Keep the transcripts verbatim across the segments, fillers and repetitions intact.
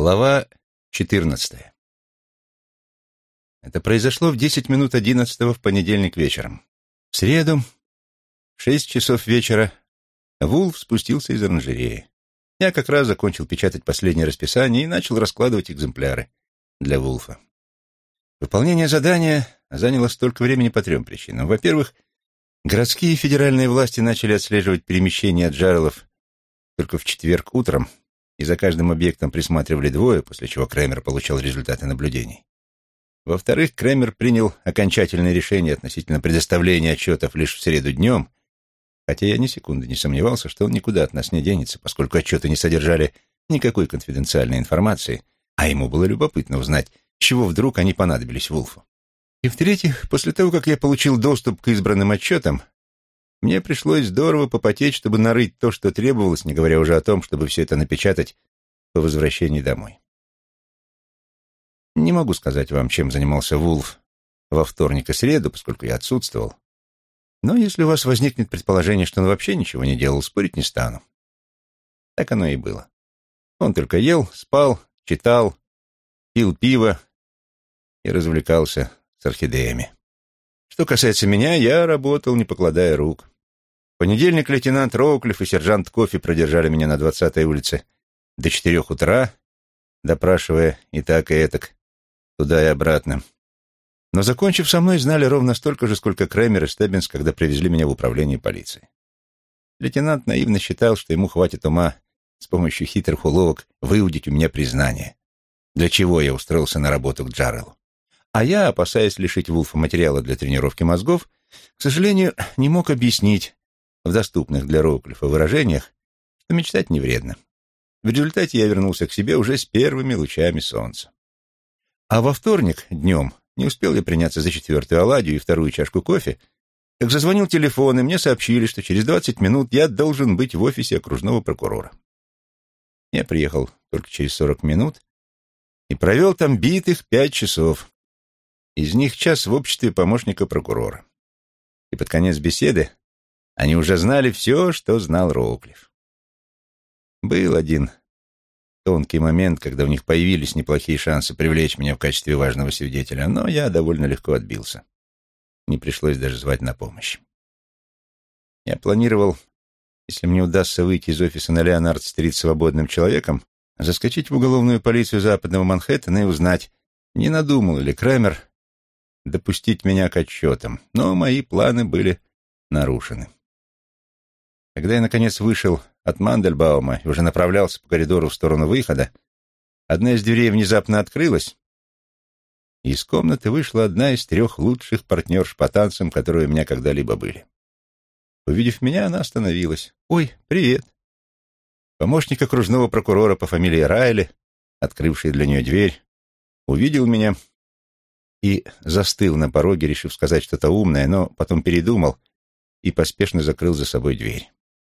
Глава четырнадцатая. Это произошло в десять минут одиннадцатого в понедельник вечером. В среду, в шесть часов вечера, Вулф спустился из оранжереи. Я как раз закончил печатать последнее расписание и начал раскладывать экземпляры для Вулфа. Выполнение задания заняло столько времени по трем причинам. Во-первых, городские и федеральные власти начали отслеживать перемещение Джарелов только в четверг утром, и за каждым объектом присматривали двое, после чего Крэмер получал результаты наблюдений. Во-вторых, Крэмер принял окончательное решение относительно предоставления отчетов лишь в среду днем, хотя я ни секунды не сомневался, что он никуда от нас не денется, поскольку отчеты не содержали никакой конфиденциальной информации, а ему было любопытно узнать, с чего вдруг они понадобились Вулфу. И в-третьих, после того, как я получил доступ к избранным отчетам, мне пришлось здорово попотеть, чтобы нарыть то, что требовалось, не говоря уже о том, чтобы все это напечатать по возвращении домой. Не могу сказать вам, чем занимался Вулф во вторник и среду, поскольку я отсутствовал. Но если у вас возникнет предположение, что он вообще ничего не делал, спорить не стану. Так оно и было. Он только ел, спал, читал, пил пиво и развлекался с орхидеями. Что касается меня, я работал, не покладая рук. В понедельник лейтенант Роуклифф и сержант Кофи продержали меня на двадцатой улице до четырех утра, допрашивая и так, и этак, туда и обратно. Но, закончив со мной, знали ровно столько же, сколько Крэмер и Стеббинс, когда привезли меня в управление полиции. Лейтенант наивно считал, что ему хватит ума с помощью хитрых уловок выудить у меня признание, для чего я устроился на работу к Джарелу. А я, опасаясь лишить Вулфа материала для тренировки мозгов, к сожалению, не мог объяснить в доступных для Роуклиффа выражениях, что мечтать не вредно. В результате я вернулся к себе уже с первыми лучами солнца. А во вторник днем не успел я приняться за четвертую оладью и вторую чашку кофе, как зазвонил телефон, и мне сообщили, что через двадцать минут я должен быть в офисе окружного прокурора. Я приехал только через сорок минут и провел там битых пять часов. Из них час в обществе помощника прокурора. И под конец беседы они уже знали все, что знал Роуклифф. Был один тонкий момент, когда у них появились неплохие шансы привлечь меня в качестве важного свидетеля, но я довольно легко отбился. Не пришлось даже звать на помощь. Я планировал, если мне удастся выйти из офиса на Леонард-стрит свободным человеком, заскочить в уголовную полицию Западного Манхэттена и узнать, не надумал ли Крэмер допустить меня к отчетам, но мои планы были нарушены. Когда я, наконец, вышел от Мандельбаума и уже направлялся по коридору в сторону выхода, одна из дверей внезапно открылась, и из комнаты вышла одна из трех лучших партнерш по танцам, которые у меня когда-либо были. Увидев меня, она остановилась. «Ой, привет!» Помощник окружного прокурора по фамилии Райли, открывший для нее дверь, увидел меня и застыл на пороге, решив сказать что-то умное, но потом передумал и поспешно закрыл за собой дверь.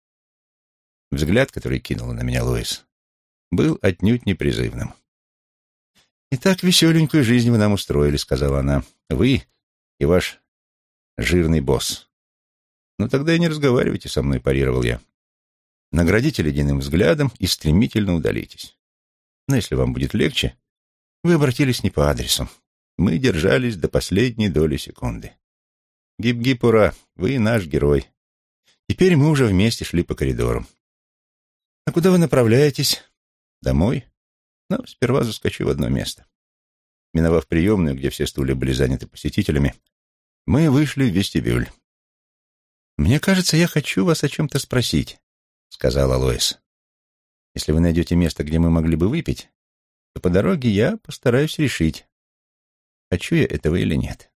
Взгляд, который кинула на меня Лоис, был отнюдь не призывным. «Итак, веселенькую жизнь вы нам устроили», — сказала она. «Вы и ваш жирный босс». «Ну тогда и не разговаривайте со мной», — парировал я. «Наградите ледяным взглядом и стремительно удалитесь. Но если вам будет легче, вы обратились не по адресу. Мы держались до последней доли секунды. Гип-гип, ура, вы наш герой. Теперь мы уже вместе шли по коридору. А куда вы направляетесь? Домой? Но сперва заскочу в одно место». Миновав приемную, где все стулья были заняты посетителями, мы вышли в вестибюль. «Мне кажется, я хочу вас о чем-то спросить», — сказала Лоис. «Если вы найдете место, где мы могли бы выпить, то по дороге я постараюсь решить, хочу я этого или нет».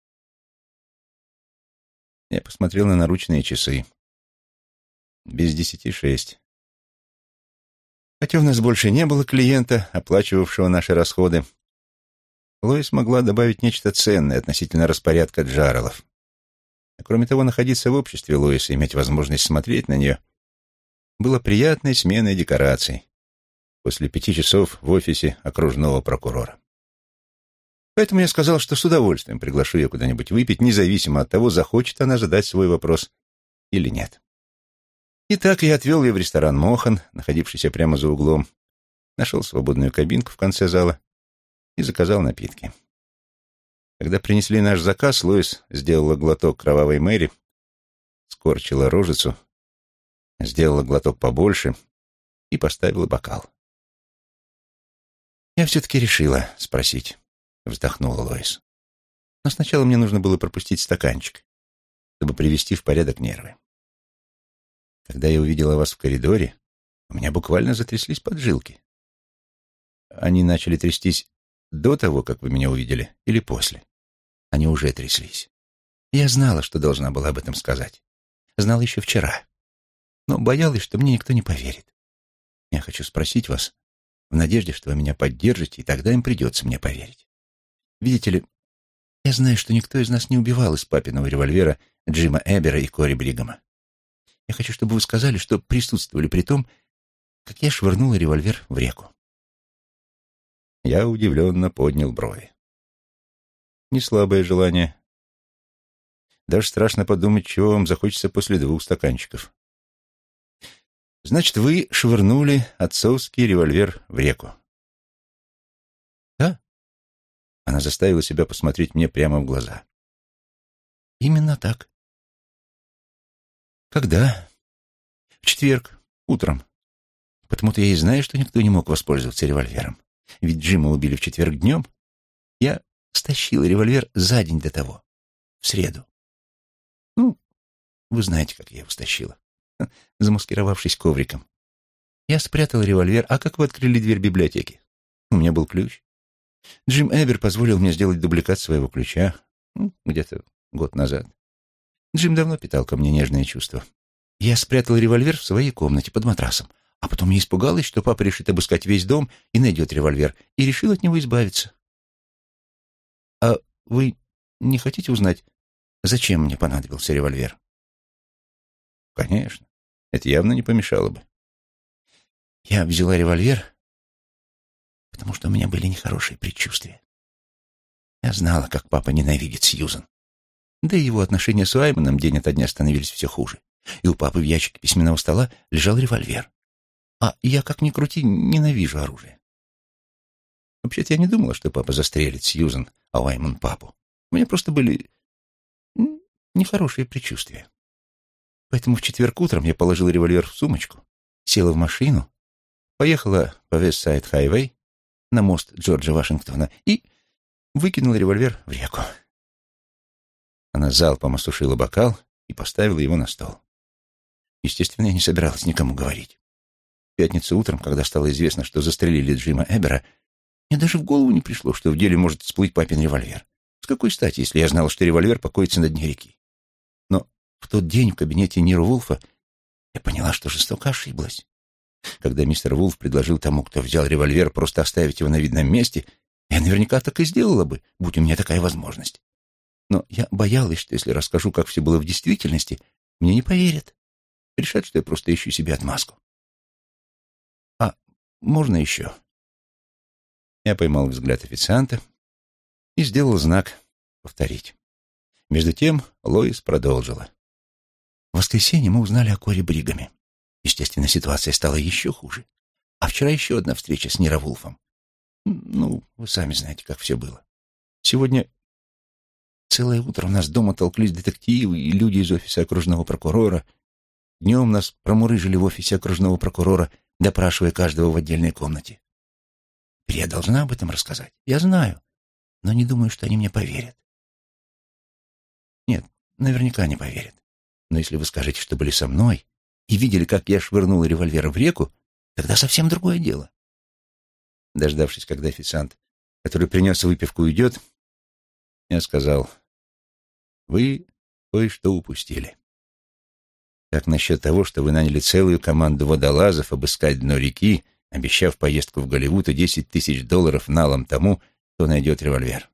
Я посмотрел на наручные часы. Без десяти шесть. Хотя у нас больше не было клиента, оплачивавшего наши расходы, Лоис могла добавить нечто ценное относительно распорядка Джарелов. А кроме того, находиться в обществе Лоис и иметь возможность смотреть на нее было приятной сменой декораций после пяти часов в офисе окружного прокурора. Поэтому я сказал, что с удовольствием приглашу ее куда-нибудь выпить, независимо от того, захочет она задать свой вопрос или нет. Итак, я отвел ее в ресторан «Мохан», находившийся прямо за углом, нашел свободную кабинку в конце зала и заказал напитки. Когда принесли наш заказ, Лоис сделала глоток кровавой Мэри, скорчила рожицу, сделала глоток побольше и поставила бокал. «Я все-таки решила спросить», — вздохнула Лоис. «Но сначала мне нужно было пропустить стаканчик, чтобы привести в порядок нервы. Когда я увидела вас в коридоре, у меня буквально затряслись поджилки. Они начали трястись до того, как вы меня увидели, или после? Они уже тряслись. Я знала, что должна была об этом сказать. Знала еще вчера. Но боялась, что мне никто не поверит. Я хочу спросить вас, в надежде, что вы меня поддержите, и тогда им придется мне поверить. Видите ли, я знаю, что никто из нас не убивал из папиного револьвера Джима Эбера и Кори Бригама. Я хочу, чтобы вы сказали, что присутствовали при том, как я швырнула револьвер в реку». Я удивленно поднял брови. Не слабое желание. Даже страшно подумать, чего вам захочется после двух стаканчиков. Значит, вы швырнули отцовский револьвер в реку? Да. Она заставила себя посмотреть мне прямо в глаза. Именно так. Когда? В четверг, утром. Потому-то я и знаю, что никто не мог воспользоваться револьвером. Ведь Джима убили в четверг днем. Я стащила револьвер за день до того, в среду. Ну, вы знаете, как я его стащила, замаскировавшись ковриком. Я спрятал револьвер, а как вы открыли дверь библиотеки? У меня был ключ. Джим Эбер позволил мне сделать дубликат своего ключа, ну, где-то год назад. Джим давно питал ко мне нежные чувства. Я спрятал револьвер в своей комнате под матрасом, а потом я испугалась, что папа решит обыскать весь дом и найдет револьвер, и решил от него избавиться. А вы не хотите узнать, зачем мне понадобился револьвер? Конечно, это явно не помешало бы. Я взяла револьвер, потому что у меня были нехорошие предчувствия. Я знала, как папа ненавидит Сьюзан. Да и его отношения с Уайманом день ото дня становились все хуже. И у папы в ящике письменного стола лежал револьвер. А я, как ни крути, ненавижу оружие. Вообще-то я не думала, что папа застрелит Сьюзан, а Уайман папу. У меня просто были нехорошие предчувствия. Поэтому в четверг утром я положила револьвер в сумочку, села в машину, поехала по Вестсайд-хайвей на мост Джорджа Вашингтона и выкинула револьвер в реку. Она залпом осушила бокал и поставила его на стол. Естественно, я не собиралась никому говорить. В пятницу утром, когда стало известно, что застрелили Джима Эбера, мне даже в голову не пришло, что в деле может всплыть папин револьвер. С какой стати, если я знал, что револьвер покоится на дне реки? Но в тот день в кабинете Ниро Вулфа я поняла, что жестоко ошиблась. Когда мистер Вулф предложил тому, кто взял револьвер, просто оставить его на видном месте, я наверняка так и сделала бы, будь у меня такая возможность. Но я боялась, что если расскажу, как все было в действительности, мне не поверят. Решат, что я просто ищу себе отмазку. А можно еще? Я поймал взгляд официанта и сделал знак «повторить». Между тем Лоис продолжила. В воскресенье мы узнали о Кори Бригаме. Естественно, ситуация стала еще хуже. А вчера еще одна встреча с Ниро Вулфом. Ну, вы сами знаете, как все было. Сегодня целое утро у нас дома толклись детективы и люди из офиса окружного прокурора. Днем нас промурыжили в офисе окружного прокурора, допрашивая каждого в отдельной комнате. Теперь я должна об этом рассказать. Я знаю, но не думаю, что они мне поверят. Нет, наверняка не поверят. Но если вы скажете, что были со мной и видели, как я швырнула револьвер в реку, тогда совсем другое дело. Дождавшись, когда официант, который принес выпивку, уйдет, я сказал: вы кое-что упустили. Как насчет того, что вы наняли целую команду водолазов обыскать дно реки, обещав поездку в Голливуд и десять тысяч долларов налом тому, кто найдет револьвер?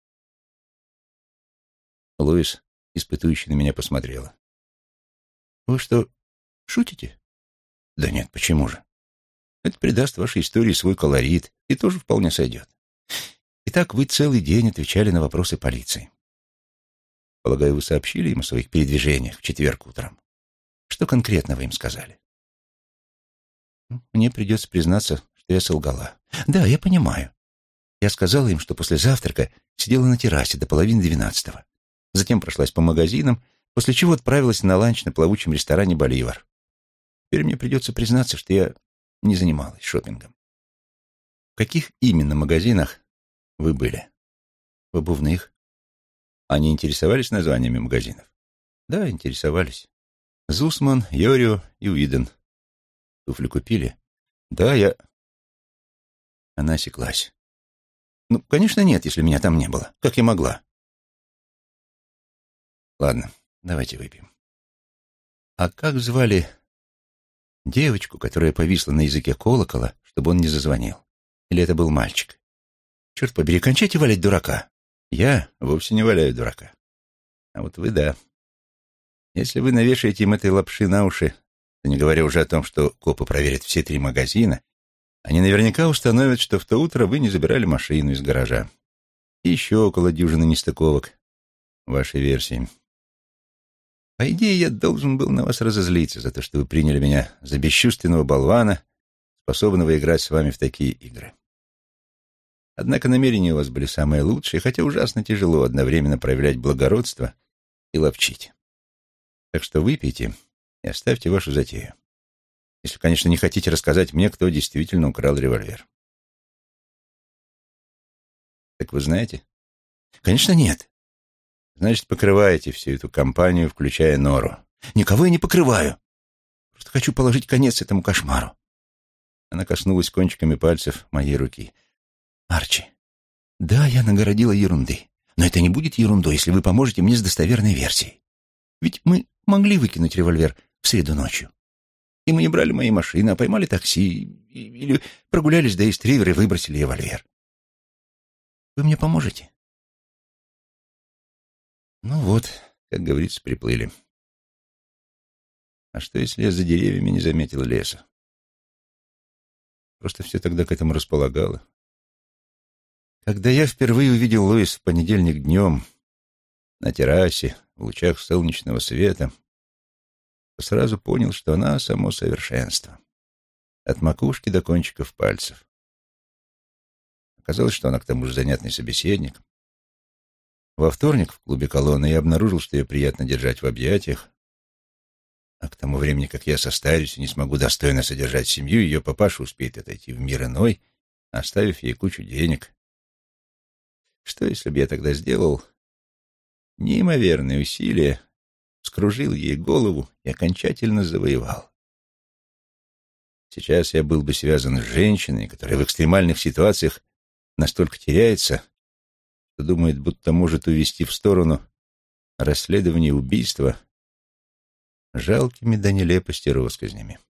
Луис, испытующе на меня, посмотрела. Вы что, шутите? Да нет, почему же? Это придаст вашей истории свой колорит и тоже вполне сойдет. Итак, вы целый день отвечали на вопросы полиции. Полагаю, вы сообщили им о своих передвижениях в четверг утром. Что конкретно вы им сказали? Мне придется признаться, что я солгала. Да, я понимаю. Я сказала им, что после завтрака сидела на террасе до половины двенадцатого. Затем прошлась по магазинам, после чего отправилась на ланч на плавучем ресторане «Боливар». Теперь мне придется признаться, что я не занималась шопингом. В каких именно магазинах вы были? В обувных. Они интересовались названиями магазинов? Да, интересовались. Зусман, Йорио и Уиден. Туфли купили? Да, я... Она осеклась. Ну, конечно, нет, если меня там не было. Как я могла? Ладно, давайте выпьем. А как звали девочку, которая повисла на языке колокола, чтобы он не зазвонил? Или это был мальчик? Черт побери, кончайте валять дурака. Я вовсе не валяю дурака. А вот вы, да. Если вы навешаете им этой лапши на уши, то не говоря уже о том, что копы проверят все три магазина, они наверняка установят, что в то утро вы не забирали машину из гаража. И еще около дюжины нестыковок в вашей версии. По идее, я должен был на вас разозлиться за то, что вы приняли меня за бесчувственного болвана, способного играть с вами в такие игры. Однако намерения у вас были самые лучшие, хотя ужасно тяжело одновременно проявлять благородство и ловчить. Так что выпейте и оставьте вашу затею. Если, конечно, не хотите рассказать мне, кто действительно украл револьвер. Так вы знаете? Конечно, нет. Значит, покрываете всю эту компанию, включая Нору. Никого я не покрываю. Просто хочу положить конец этому кошмару. Она коснулась кончиками пальцев моей руки. Арчи, да, я нагородила ерунды. Но это не будет ерундой, если вы поможете мне с достоверной версией. Ведь мы могли выкинуть револьвер в среду ночью. И мы не брали мои машины, а поймали такси, или прогулялись до Ист-Ривер и выбросили револьвер. Вы мне поможете? Ну вот, как говорится, приплыли. А что, если я за деревьями не заметил леса? Просто все тогда к этому располагало. Когда я впервые увидел Лоис в понедельник днем на террасе, в лучах солнечного света, то сразу понял, что она само совершенство. От макушки до кончиков пальцев. Оказалось, что она к тому же занятный собеседник. Во вторник в клубе «Колонна» я обнаружил, что ее приятно держать в объятиях, а к тому времени, как я состарюсь и не смогу достойно содержать семью, ее папаша успеет отойти в мир иной, оставив ей кучу денег. Что, если бы я тогда сделал неимоверные усилия, вскружил ей голову и окончательно завоевал? Сейчас я был бы связан с женщиной, которая в экстремальных ситуациях настолько теряется, что думает, будто может увести в сторону расследование убийства жалкими до нелепости россказнями.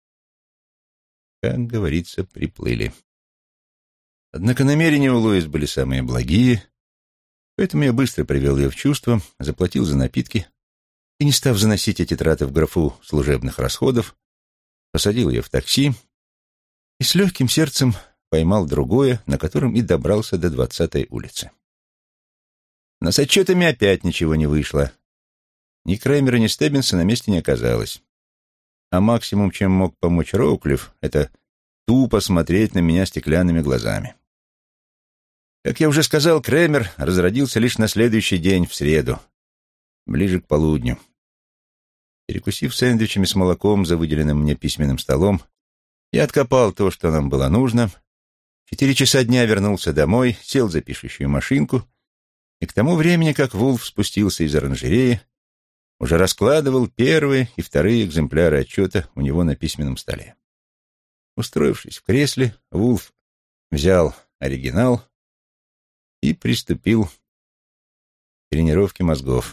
Как говорится, приплыли. Однако намерения у Лоис были самые благие, поэтому я быстро привел ее в чувство, заплатил за напитки и, не став заносить эти траты в графу служебных расходов, посадил ее в такси и с легким сердцем поймал другое, на котором и добрался до двадцатой улицы. Но с отчетами опять ничего не вышло. Ни Крэмера, ни Стеббинса на месте не оказалось. А максимум, чем мог помочь Роуклифф, это тупо смотреть на меня стеклянными глазами. Как я уже сказал, Крэмер разродился лишь на следующий день, в среду, ближе к полудню. Перекусив сэндвичами с молоком за выделенным мне письменным столом, я откопал то, что нам было нужно. В четыре часа дня вернулся домой, сел за пишущую машинку, и к тому времени, как Вулф спустился из оранжереи, уже раскладывал первые и вторые экземпляры отчета у него на письменном столе. Устроившись в кресле, Вулф взял оригинал и приступил к тренировке мозгов.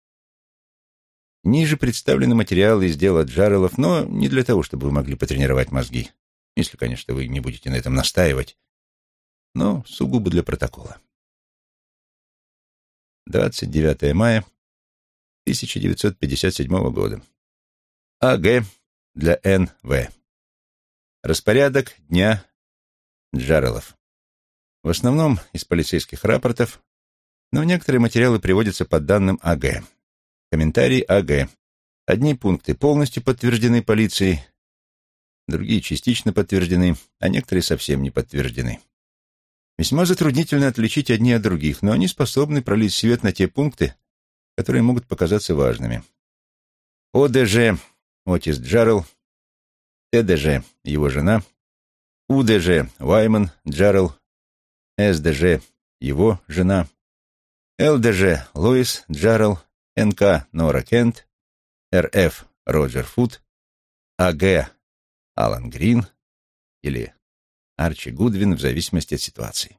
Ниже представлены материалы из дела Джарелов, но не для того, чтобы вы могли потренировать мозги, если, конечно, вы не будете на этом настаивать, но сугубо для протокола. двадцать девятое мая тысяча девятьсот пятьдесят седьмого года. А Г для Н В. Распорядок дня Джарелов. В основном из полицейских рапортов, но некоторые материалы приводятся по данным А Г. Комментарий А Г. Одни пункты полностью подтверждены полицией, другие частично подтверждены, а некоторые совсем не подтверждены. Весьма затруднительно отличить одни от других, но они способны пролить свет на те пункты, которые могут показаться важными. О Дэ Жэ Отис Джаррелл, Тэ Дэ Жэ его жена, У Дэ Жэ Уайман Джаррелл, С Дэ Жэ его жена, Л Дэ Жэ Лоис Джаррелл, Эн Ка Нора Кент, Эр Эф Роджер Фуд, А Гэ Алан Грин или Арчи Гудвин, в зависимости от ситуации.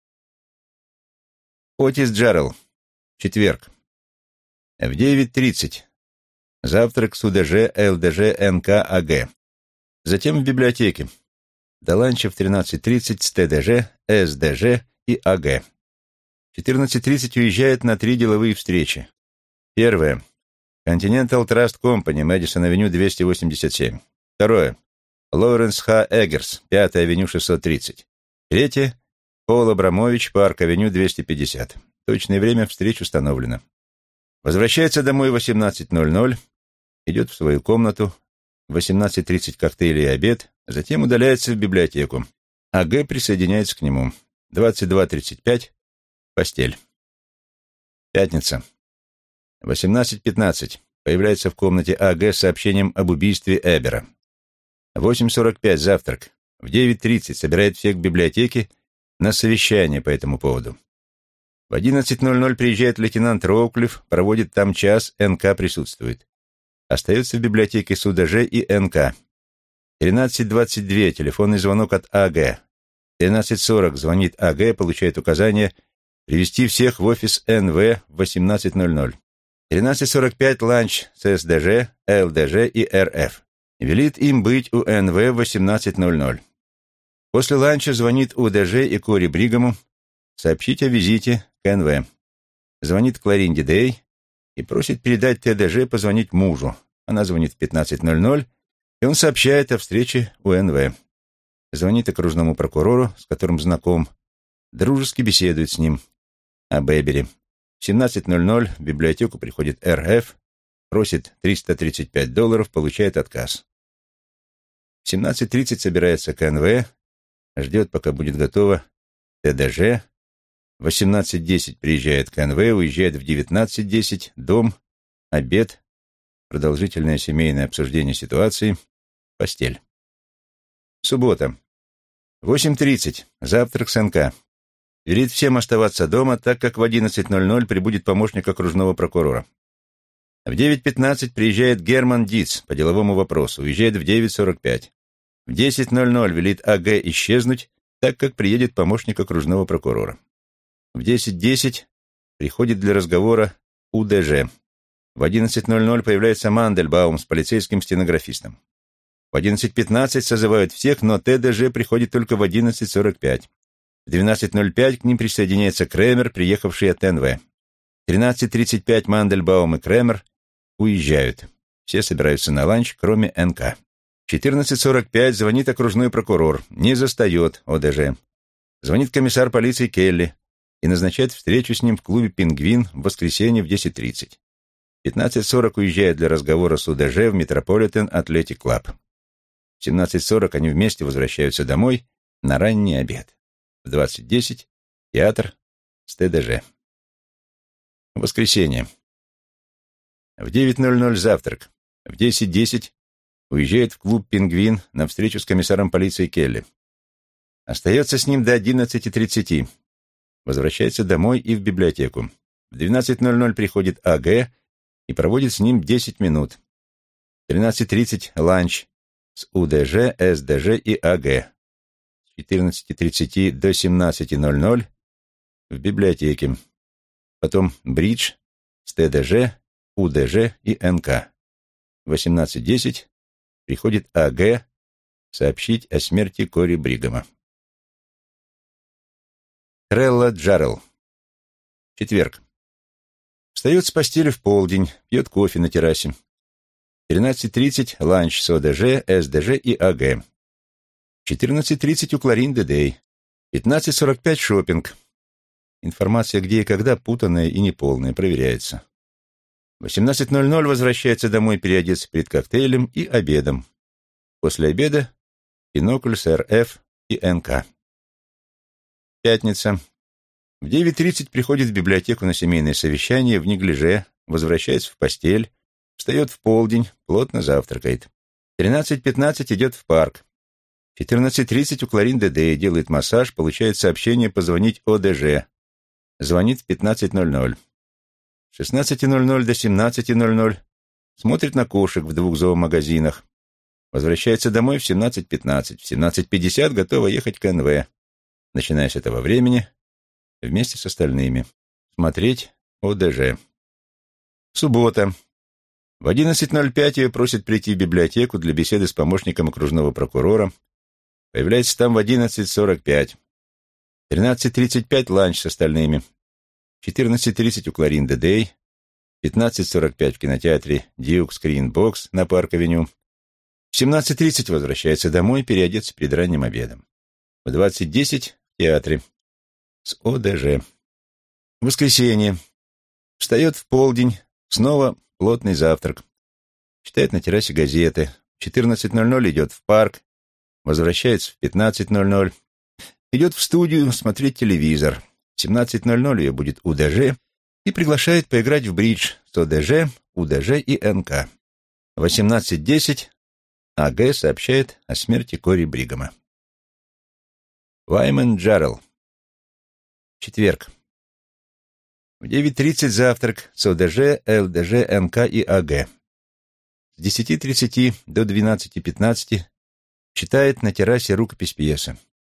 Отис Джаррелл. Четверг. В девять тридцать. Завтрак с У Дэ Жэ, Эл Дэ Жэ, Эн Ка, А Гэ. Затем в библиотеке. До ланча в тринадцать тридцать с Тэ Дэ Жэ, С Дэ Жэ и А Гэ. В четырнадцать тридцать уезжает на три деловые встречи. Первое. Continental Trust Company, Мэдисон-авеню двести восемьдесят семь. Второе. Лоуренс Х. Эггерс, пятая авеню шестьсот тридцать. Третье. Пол Абрамович, Парк-авеню двести пятьдесят. Точное время встреч установлено. Возвращается домой в восемнадцать ноль ноль, идет в свою комнату, в восемнадцать тридцать коктейли и обед, затем удаляется в библиотеку. А Гэ присоединяется к нему. двадцать два тридцать пять. Постель. Пятница. восемнадцать пятнадцать. Появляется в комнате А Гэ с сообщением об убийстве Эбера. восемь сорок пять. Завтрак. В девять тридцать собирает всех в библиотеке на совещание по этому поводу. В одиннадцать ноль ноль приезжает лейтенант Роуклифф, проводит там час, Эн Ка присутствует. Остается в библиотеке с У Дэ Жэ и Эн Ка. тринадцать двадцать два. Телефонный звонок от А Гэ. тринадцать сорок. Звонит А Гэ, получает указание привести всех в офис Эн Вэ в восемнадцать ноль ноль. тринадцать сорок пять. Ланч с С Дэ Жэ, Эл Дэ Жэ и Эр Эф. Велит им быть у Эн Вэ в восемнадцать ноль ноль. После ланча звонит У Дэ Жэ и Кори Бригаму сообщить о визите к Эн Вэ. Звонит Кларинде Дэй и просит передать Тэ Дэ Жэ позвонить мужу. Она звонит в пятнадцать ноль ноль, и он сообщает о встрече у Эн Вэ. Звонит окружному прокурору, с которым знаком, дружески беседует с ним об Эбере. В семнадцать ноль ноль в библиотеку приходит Эр Эф, просит триста тридцать пять долларов, получает отказ. В семнадцать тридцать собирается к Эн Вэ, ждет, пока будет готово Тэ Дэ Жэ. В восемнадцать десять приезжает к Эн Вэ, уезжает в девятнадцать десять, дом, обед, продолжительное семейное обсуждение ситуации, постель. Суббота. восемь тридцать. Завтрак с Эн Ка. Велит всем оставаться дома, так как в одиннадцать ноль ноль прибудет помощник окружного прокурора. В девять пятнадцать приезжает Герман Диц по деловому вопросу, уезжает в девять сорок пять. В десять ноль ноль велит А Гэ исчезнуть, так как приедет помощник окружного прокурора. В десять десять приходит для разговора У Дэ Жэ. В одиннадцать ноль ноль появляется Мандельбаум с полицейским стенографистом. В одиннадцать пятнадцать созывают всех, но Тэ Дэ Жэ приходит только в одиннадцать сорок пять. В двенадцать ноль пять к ним присоединяется Кремер, приехавший от Эн Вэ. В тринадцать тридцать пять Мандельбаум и Кремер уезжают. Все собираются на ланч, кроме Эн Ка. В четырнадцать сорок пять звонит окружной прокурор, не застает О Дэ Жэ. Звонит комиссар полиции Келли и назначает встречу с ним в клубе «Пингвин» в воскресенье в десять тридцать. В пятнадцать сорок уезжает для разговора с У Дэ Жэ в Метрополитен Атлетик Клаб. В семнадцать сорок они вместе возвращаются домой на ранний обед. В двадцать десять театр с Тэ Дэ Жэ. Воскресенье. В девять ноль ноль завтрак. В десять десять уезжает в клуб «Пингвин» на встречу с комиссаром полиции Келли. Остается с ним до одиннадцати тридцати. Возвращается домой и в библиотеку. В двенадцать ноль ноль приходит А Гэ и проводит с ним десять минут. В тринадцать тридцать ланч с У Дэ Жэ, С Дэ Жэ и А Гэ. С четырнадцати тридцати до семнадцати ноль ноль в библиотеке. Потом бридж с Тэ Дэ Жэ, У Дэ Жэ и Эн Ка. В восемнадцать десять приходит А Гэ сообщить о смерти Кори Бригама. Трелла Джаррелл. Четверг. Встает с постели в полдень, пьет кофе на террасе. В тринадцать тридцать ланч с О Дэ Жэ, С Дэ Жэ и А Гэ. В четырнадцать тридцать у Кларинды Дэй. В пятнадцать сорок пять шопинг. Информация где и когда путанная и неполная, проверяется. В восемнадцать ноль ноль возвращается домой переодеться перед коктейлем и обедом. После обеда Бинокль, СРФ и НК. Пятница. В девять тридцать приходит в библиотеку на семейное совещание в неглиже, возвращается в постель, встает в полдень, плотно завтракает. тринадцать пятнадцать идет в парк. четырнадцать тридцать у Кларин Д.Д. делает массаж, получает сообщение позвонить О Д Ж. Звонит в пятнадцать ноль ноль. С шестнадцати ноль ноль до семнадцати ноль ноль смотрит на кошек в двух зоомагазинах. Возвращается домой в семнадцать пятнадцать. В семнадцать пятьдесят готова ехать к Н В. Начиная с этого времени, вместе с остальными, смотреть О Д Ж. Суббота. В одиннадцать ноль пять ее просят прийти в библиотеку для беседы с помощником окружного прокурора. Появляется там в одиннадцать сорок пять. В тринадцать тридцать пять ланч с остальными. В четырнадцать тридцать у Кларин Д.Д. В пятнадцать сорок пять в кинотеатре Дьюк Скрин Бокс на Парк-авеню. В семнадцать тридцать возвращается домой переодеться перед ранним обедом. В двадцать десять в театре с О Д Ж. Воскресенье. Встает в полдень, снова плотный завтрак. Читает на террасе газеты. В четырнадцать ноль ноль идет в парк. Возвращается в пятнадцать ноль ноль. Идет в студию смотреть телевизор. В семнадцать ноль ноль ее будет У Д Ж и приглашает поиграть в бридж с О Д Ж, У Д Ж и Н К. В восемнадцать десять А Г сообщает о смерти Кори Бригама. Ваймен Джаррелл. Четверг. В девять тридцать завтрак с О Д Ж, Л Д Ж, Н К и А Г. С десяти тридцати до двенадцати пятнадцати читает на террасе рукопись пьесы.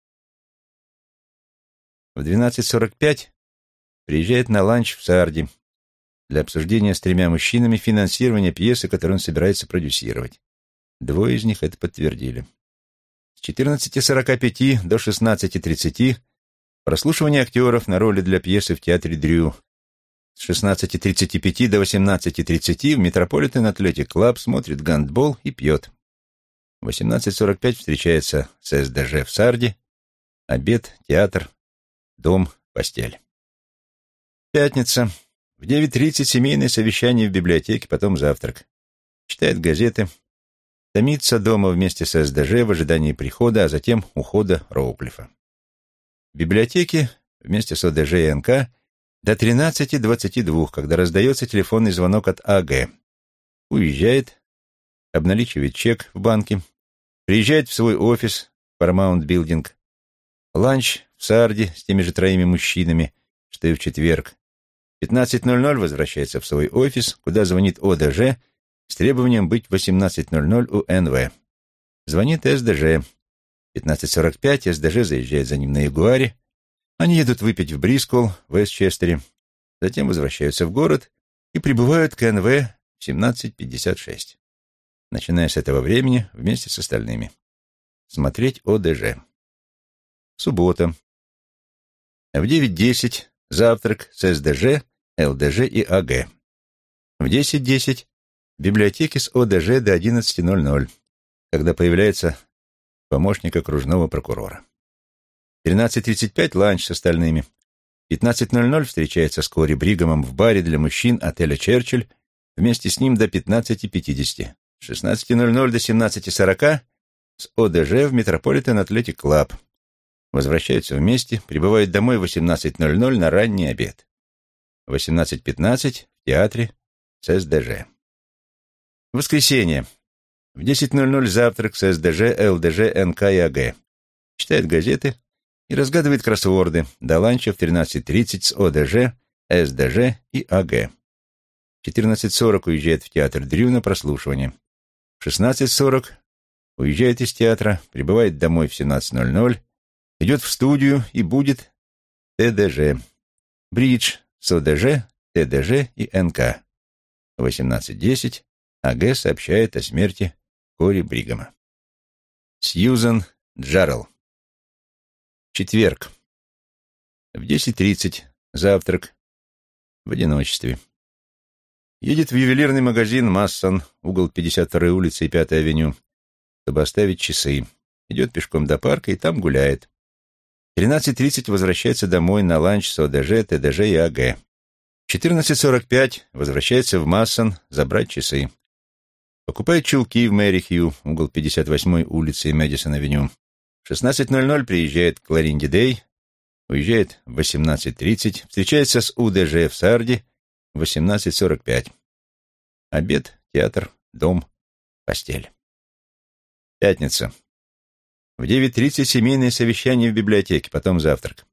В двенадцать сорок пять приезжает на ланч в Саарди для обсуждения с тремя мужчинами финансирования пьесы, которую он собирается продюсировать. Двое из них это подтвердили. С четырнадцати сорока пяти до шестнадцати тридцати прослушивание актеров на роли для пьесы в театре Дрю. С шестнадцати тридцати пяти до восемнадцати тридцати в Метрополитен Атлетик Клаб смотрит гандбол и пьет. В восемнадцать сорок пять встречается с С Д Ж в Саарди. Обед, театр, дом, постель. Пятница. В девять тридцать семейное совещание в библиотеке, потом завтрак. Читает газеты. Томится дома вместе с С Д Ж в ожидании прихода, а затем ухода Роуклифа. В библиотеке вместе с О Д Ж и Н К до тринадцати двадцати двух, когда раздается телефонный звонок от А Г. Уезжает, обналичивает чек в банке, приезжает в свой офис, Paramount Building, ланч в Саарди с теми же троими мужчинами, что и в четверг. В пятнадцать ноль ноль возвращается в свой офис, куда звонит О Д Ж с требованием быть в восемнадцать ноль ноль у Н В. Звонит С Д Ж. В пятнадцать сорок пять С Д Ж заезжает за ним на Ягуаре. Они едут выпить в Брисколл в Вестчестере, затем возвращаются в город и прибывают к Н В в семнадцать пятьдесят шесть. Начиная с этого времени вместе с остальными. Смотреть О Д Ж. Суббота. В девять десять завтрак с С Д Ж, Л Д Ж и А Г. В десять десять в библиотеке с О Д Ж до одиннадцати ноль ноль, когда появляется помощник окружного прокурора. В тринадцать тридцать пять ланч с остальными. В пятнадцать ноль ноль встречается с Кори Бригамом в баре для мужчин отеля «Черчилль», вместе с ним до пятнадцати пятидесяти. С шестнадцати ноль ноль до семнадцати сорока с О Д Ж в Метрополитен Атлетик Клаб. Возвращаются вместе, прибывают домой в восемнадцать ноль ноль на ранний обед. В восемнадцать пятнадцать в театре с С Д Ж. Воскресенье. В десять ноль ноль завтрак с С Д Ж, Л Д Ж, Н К и А Г. Читает газеты и разгадывает кроссворды. До ланча в тринадцать тридцать с О Д Ж, С Д Ж и А Г. В четырнадцать сорок уезжает в театр Дрю на прослушивание. В шестнадцать сорок уезжает из театра, прибывает домой в семнадцать ноль ноль, идет в студию и будет Т Д Ж. Бридж с О Д Ж, Т Д Ж и Н К. В восемнадцать десять А Г сообщает о смерти Кори Бригама. Сьюзан Джаррелл. Четверг. В десять тридцать завтрак в одиночестве. Едет в ювелирный магазин «Массон», угол пятьдесят второй улицы и пятой авеню, чтобы оставить часы. Идет пешком до парка и там гуляет. В тринадцать тридцать возвращается домой на ланч с О Д Ж, Т Д Ж и А Г. В четырнадцать сорок пять возвращается в «Массон» забрать часы. Покупает чулки в Мэри Хью, угол пятьдесят восьмой улицы и Мэдисон-авеню. В шестнадцать ноль ноль приезжает к Кларинде Дэй, уезжает в восемнадцать тридцать, встречается с У Дэ Жэ в Сарди в восемнадцать сорок пять. Обед, театр, дом, постель. Пятница. В девять тридцать семейное совещание в библиотеке, потом завтрак.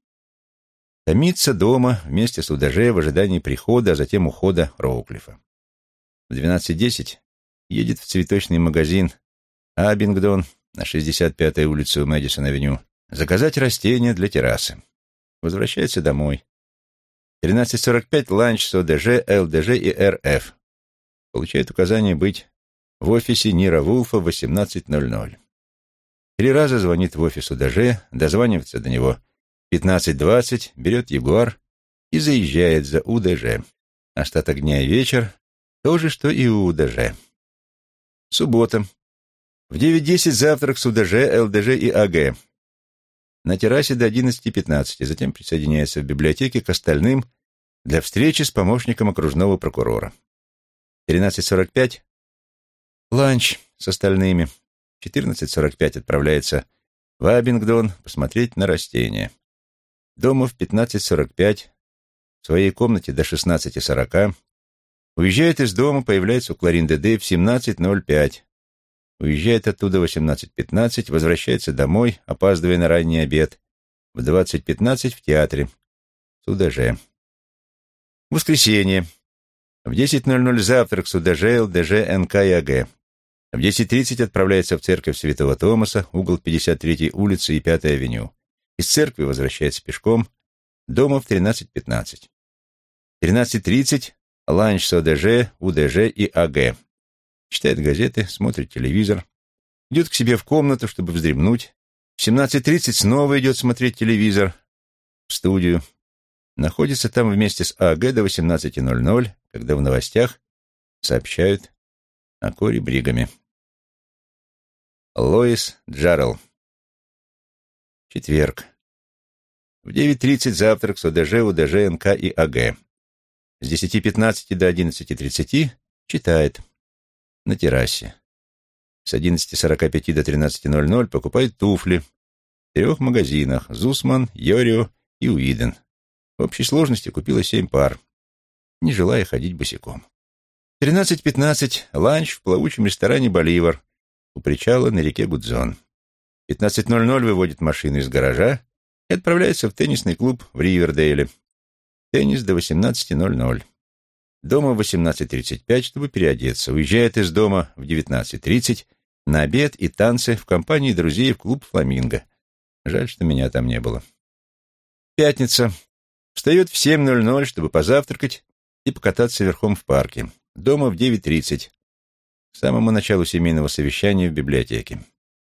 Томится дома вместе с У Дэ Жэ в ожидании прихода, а затем ухода Роуклифа. В двенадцать десять едет в цветочный магазин Абингдон на шестьдесят пятой улице у Мэдисон-авеню заказать растения для террасы. Возвращается домой. В тринадцать сорок пять ланч с О Дэ Жэ, Эл Дэ Жэ и Эр Эф. Получает указание быть в офисе Нира Вулфа в восемнадцать ноль ноль. Три раза звонит в офис О Дэ Жэ, дозванивается до него в пятнадцать двадцать, берет Ягуар и заезжает за У Дэ Жэ. Остаток дня и вечер то же, что и у У Дэ Жэ. Суббота. В девять десять завтрак с У Дэ Жэ, Эл Дэ Жэ и А Гэ. На террасе до одиннадцати пятнадцати, затем присоединяется в библиотеке к остальным для встречи с помощником окружного прокурора. В тринадцать сорок пять ланч с остальными. В четырнадцать сорок пять отправляется в Абингдон посмотреть на растения. Дома в пятнадцать сорок пять, в своей комнате до шестнадцати сорока. Уезжает из дома, появляется у Кларинды Дэй в семнадцать ноль пять. Уезжает оттуда в восемнадцать пятнадцать, возвращается домой, опаздывая на ранний обед. В двадцать пятнадцать в театре с У Дэ Жэ. Воскресенье. В десять ноль ноль завтрак с У Дэ Жэ, Эл Дэ Жэ, Эн Ка и А Гэ. В десять тридцать отправляется в церковь Святого Томаса, угол пятьдесят третьей улицы и пятой авеню. Из церкви возвращается пешком, дома в тринадцать пятнадцать. В тринадцать тридцать ланч с О Дэ Жэ, У Дэ Жэ и А Гэ. Читает газеты, смотрит телевизор, идет к себе в комнату, чтобы вздремнуть. В семнадцать тридцать снова идет смотреть телевизор, в студию. Находится там вместе с А Гэ до восемнадцати ноль ноль, когда в новостях сообщают о Кори Бригаме. Лоис Джаррелл. Четверг. В девять тридцать завтрак с О Дэ Жэ, У Дэ Жэ, Эн Ка и А Гэ. С десяти пятнадцати до одиннадцати тридцати читает на террасе. С одиннадцати сорока пяти до тринадцати ноль ноль покупает туфли в трех магазинах: Зусман, Йорио и Уиден. В общей сложности купила семь пар, не желая ходить босиком. В тринадцать пятнадцать ланч в плавучем ресторане «Боливар» у причала на реке Гудзон. В пятнадцать ноль ноль выводит машину из гаража и отправляется в теннисный клуб в Ривердейле. Теннис до восемнадцати ноль ноль. Дома в восемнадцать тридцать пять, чтобы переодеться. Уезжает из дома в девятнадцать тридцать на обед и танцы в компании друзей в клуб «Фламинго». Жаль, что меня там не было. Пятница. Встает в семь ноль ноль, чтобы позавтракать и покататься верхом в парке. Дома в девять тридцать. К самому началу семейного совещания в библиотеке.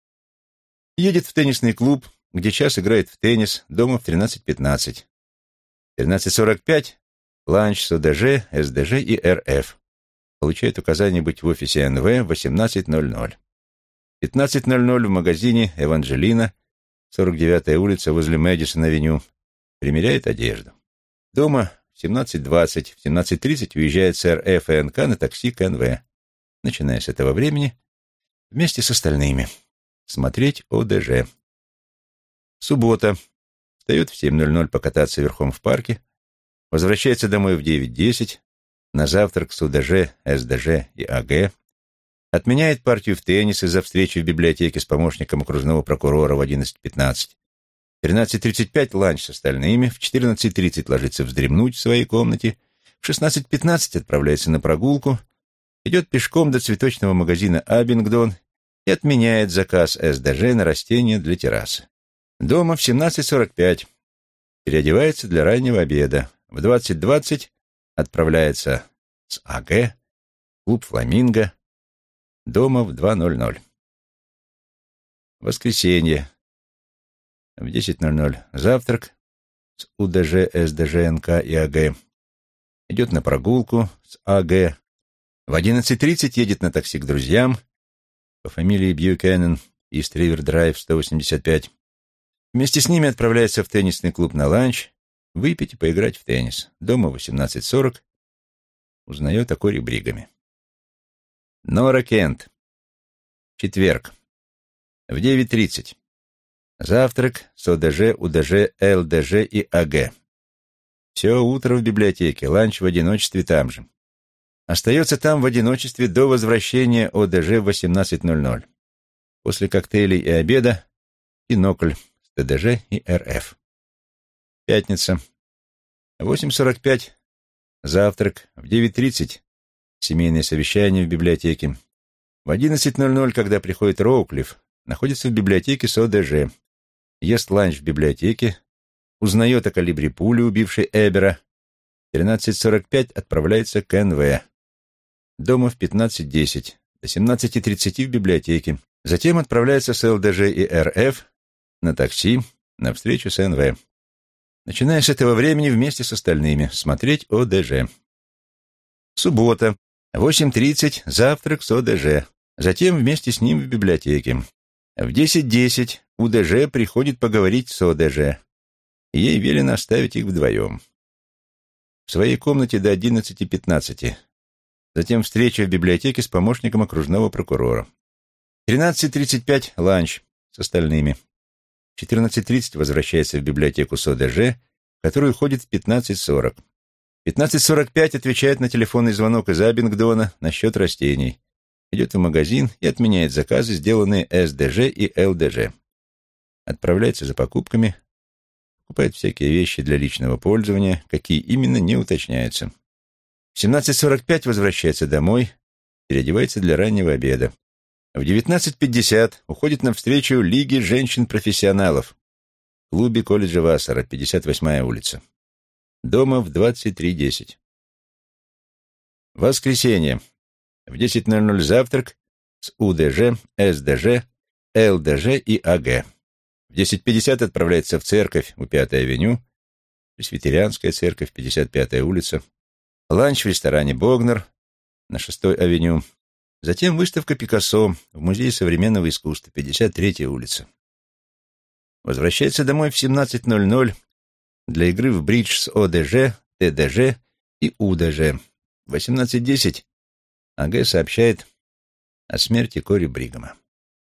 Едет в теннисный клуб, где час играет в теннис, дома в тринадцать пятнадцать. В тринадцать сорок пять ланч с О Дэ Жэ, Эс Дэ Жэ и Эр Эф. Получает указание быть в офисе Эн Вэ в восемнадцать ноль ноль. В пятнадцать ноль ноль в магазине «Эванджелина», сорок девятая улица возле Мэдисон-авеню. Примеряет одежду. Дома в семнадцать двадцать. В семнадцать тридцать уезжает с Эр Эф и Эн Ка на такси к Эн Вэ. Начиная с этого времени, вместе с остальными, смотреть О Дэ Жэ. Суббота. Встает в семь ноль ноль покататься верхом в парке. Возвращается домой в девять десять. На завтрак с О Дэ Жэ, Эс Дэ Жэ и А Гэ. Отменяет партию в теннис из-за встречи в библиотеке с помощником окружного прокурора в одиннадцать пятнадцать. В тринадцать тридцать пять ланч с остальными. В четырнадцать тридцать ложится вздремнуть в своей комнате. В шестнадцать пятнадцать отправляется на прогулку. Идет пешком до цветочного магазина «Абингдон» и отменяет заказ Эс Дэ Жэ на растения для террасы. Дома в семнадцать сорок пять. Переодевается для раннего обеда. В двадцать двадцать отправляется с А Гэ в клуб «Фламинго». Дома в два ноль ноль. Воскресенье. В десять ноль ноль завтрак с У Дэ Жэ, Эс Дэ Жэ, Эн Ка и А Гэ. Идет на прогулку с А Гэ. В одиннадцать тридцать едет на такси к друзьям по фамилии Бьюкенен, Ист Ривер Драйв, сто восемьдесят пять. Вместе с ними отправляется в теннисный клуб на ланч, выпить и поиграть в теннис. Дома в восемнадцать сорок узнает о Кори Бригаме. Нора Кент. Четверг. В девять тридцать. Завтрак с ОДЖ, УДЖ, ЛДЖ и АГ. Все утро в библиотеке, ланч в одиночестве там же. Остается там в одиночестве до возвращения ОДЖ в восемнадцать ноль ноль. После коктейлей и обеда бинокль с ТДЖ и РФ. Пятница. В восемь сорок пять завтрак, в девять тридцать семейное совещание в библиотеке. В одиннадцать ноль ноль, когда приходит Роуклифф, находится в библиотеке с ОДЖ, ест ланч в библиотеке, узнает о калибре пули, убившей Эбера. В тринадцать сорок пять отправляется к эн вэ. Дома в пятнадцать десять, до семнадцати тридцати в библиотеке. Затем отправляется с ЛДЖ и РФ на такси на встречу с эн вэ. Начиная с этого времени вместе с остальными смотреть ОДЖ. Суббота. восемь тридцать завтрак с ОДЖ. Затем вместе с ним в библиотеке. В десять десять УДЖ приходит поговорить с ОДЖ. Ей велено оставить их вдвоем. В своей комнате до одиннадцати пятнадцати. Затем встреча в библиотеке с помощником окружного прокурора. тринадцать тридцать пять ланч с остальными. В четырнадцать тридцать возвращается в библиотеку с ОДЖ, который уходит в пятнадцать сорок. В пятнадцать сорок пять отвечает на телефонный звонок из Абингдона насчет растений. Идет в магазин и отменяет заказы, сделанные СДЖ и ЛДЖ. Отправляется за покупками, покупает всякие вещи для личного пользования, какие именно не уточняются. В семнадцать сорок пять возвращается домой, переодевается для раннего обеда. В девятнадцать пятьдесят уходит на встречу Лиги женщин-профессионалов в клубе колледжа Вассера, пятьдесят восьмая улица. Дома в двадцать три десять. Воскресенье. В десять ноль ноль завтрак с УДЖ, СДЖ, ЛДЖ и АГ. В десять пятьдесят отправляется в церковь у пятой авеню, Пресвитерианская церковь, пятьдесят пятая улица. Ланч в ресторане «Богнер» на шестой авеню. Затем выставка Пикассо в Музее современного искусства, пятьдесят третья улица. Возвращается домой в семнадцать ноль ноль для игры в бридж с ОДЖ, ТДЖ и УДЖ. В восемнадцать десять АГ сообщает о смерти Кори Бригама.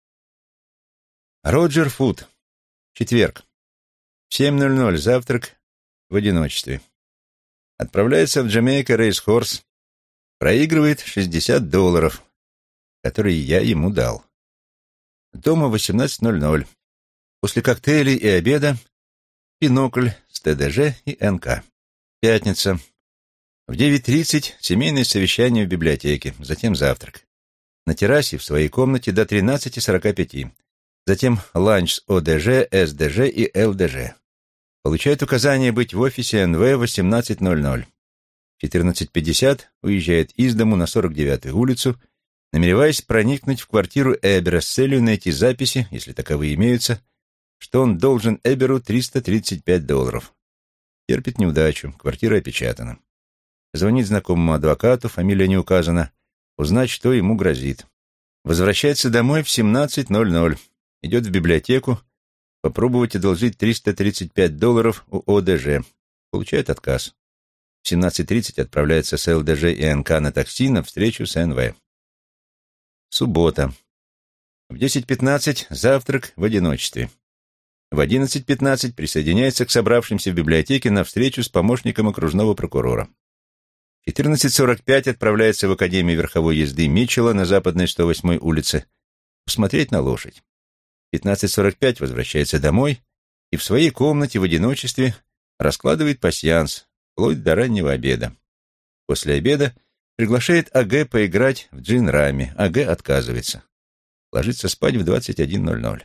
Роджер Фуд. Четверг. В семь ноль ноль завтрак в одиночестве. Отправляется в Джамейка Рейс-Хорс, проигрывает шестьдесят долларов, которые я ему дал. Дома в восемнадцать ноль ноль. После коктейлей и обеда бинокль с ТДЖ и НК. Пятница. В девять тридцать семейное совещание в библиотеке, затем завтрак. На террасе в своей комнате до тринадцати сорока пяти. Затем ланч с ОДЖ, СДЖ и ЛДЖ. Получает указание быть в офисе эн вэ в восемнадцать ноль ноль. В четырнадцать пятьдесят уезжает из дому на сорок девятую улицу, намереваясь проникнуть в квартиру Эбера с целью найти записи, если таковые имеются, что он должен Эберу триста тридцать пять долларов. Терпит неудачу, квартира опечатана. Звонит знакомому адвокату, фамилия не указана, узнать, что ему грозит. Возвращается домой в семнадцать ноль ноль. Идет в библиотеку, попробовать одолжить триста тридцать пять долларов у ОДЖ. Получает отказ. В семнадцать тридцать отправляется с ЛДЖ и НК на такси на встречу с эн вэ. Суббота. В десять пятнадцать завтрак в одиночестве. В одиннадцать пятнадцать присоединяется к собравшимся в библиотеке на встречу с помощником окружного прокурора. В четырнадцать сорок пять отправляется в Академию верховой езды Митчелла на западной сто восьмой улице посмотреть на лошадь. В пятнадцать сорок пять возвращается домой и в своей комнате в одиночестве раскладывает пасьянс, вплоть до раннего обеда. После обеда приглашает АГ поиграть в джин-рами. АГ отказывается. Ложится спать в двадцать один ноль ноль.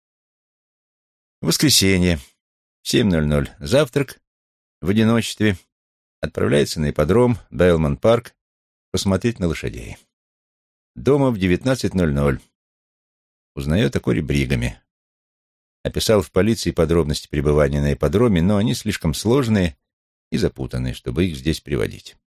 Воскресенье. В семь ноль ноль завтрак в одиночестве. Отправляется на ипподром Бейлмонт-парк посмотреть на лошадей. Дома в девятнадцать ноль ноль. Узнает о Кори Бригаме. Описал в полиции подробности пребывания на ипподроме, но они слишком сложные и запутанные, чтобы их здесь приводить.